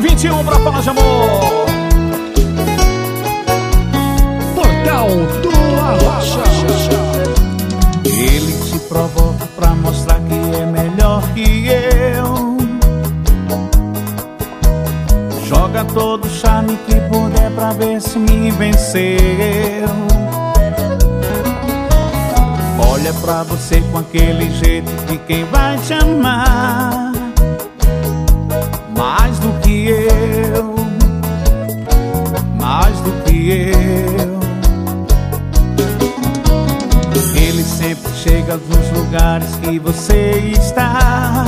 21 pra falar de amor. Portal do Arrocha. Ele te provoca pra mostrar que é melhor que eu. Joga todo o charme que puder pra ver se me venceu. Olha pra você com aquele jeito de quem vai te amar mais do que eu, mais do que eu. Ele sempre chega nos lugares que você está.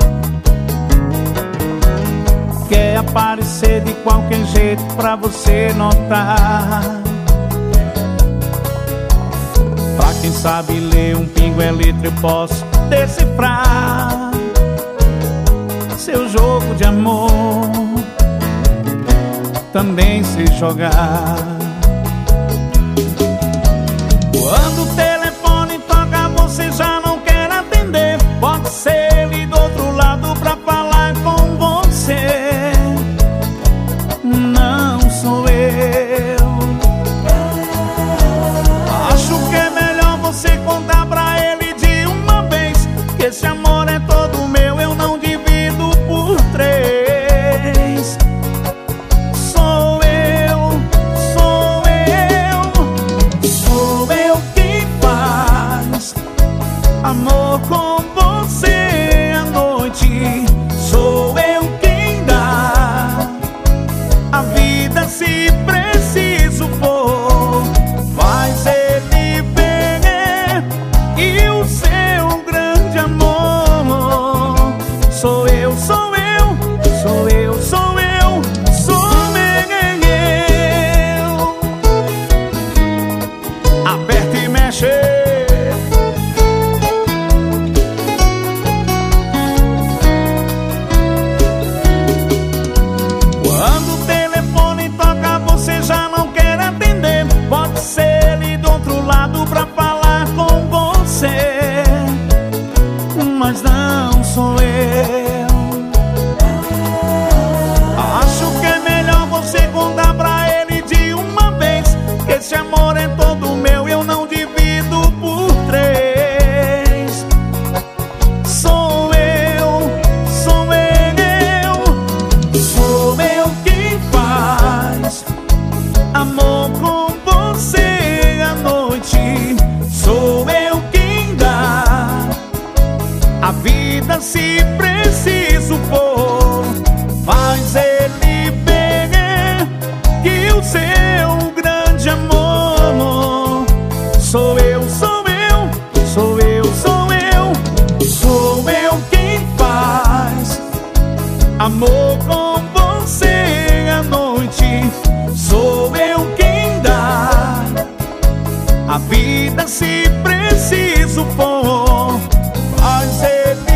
Quer aparecer de qualquer jeito pra você notar. Pra quem sabe ler um pingo é letra, eu posso decifrar seu jogo de amor, também sei jogar. Quando o telefone toca, você já não quer atender. Pode ser ele do outro lado pra falar com você. Não sou eu. Acho que é melhor você contar pra ele de uma vez que esse amor é todo meu, eu não divido por 3. Sou eu, sou eu, sou eu quem faz amor com você à noite. Sou eu quem dá a vida se preciso for. Faz ele ver e o seu grande amor. Sou eu, sou eu, sou eu, sou eu, sou eu. Aperta e mexe. Quando o telefone toca, você já não quer atender. Pode ser ele do outro lado pra falar com você, mas não sou eu. Acho que é melhor você contar pra ele de uma vez que esse amor é todo meu, eu não divido por 3. Sou eu, sou eu, sou eu quem faz amor com você à noite. Sou eu quem dá a vida se preciso for. Faz ele ver que o seu grande amor. Sou eu, sou eu, sou eu, sou eu, sou eu quem faz amor com você à noite. Sou eu quem dá a vida se preciso for. Faz ele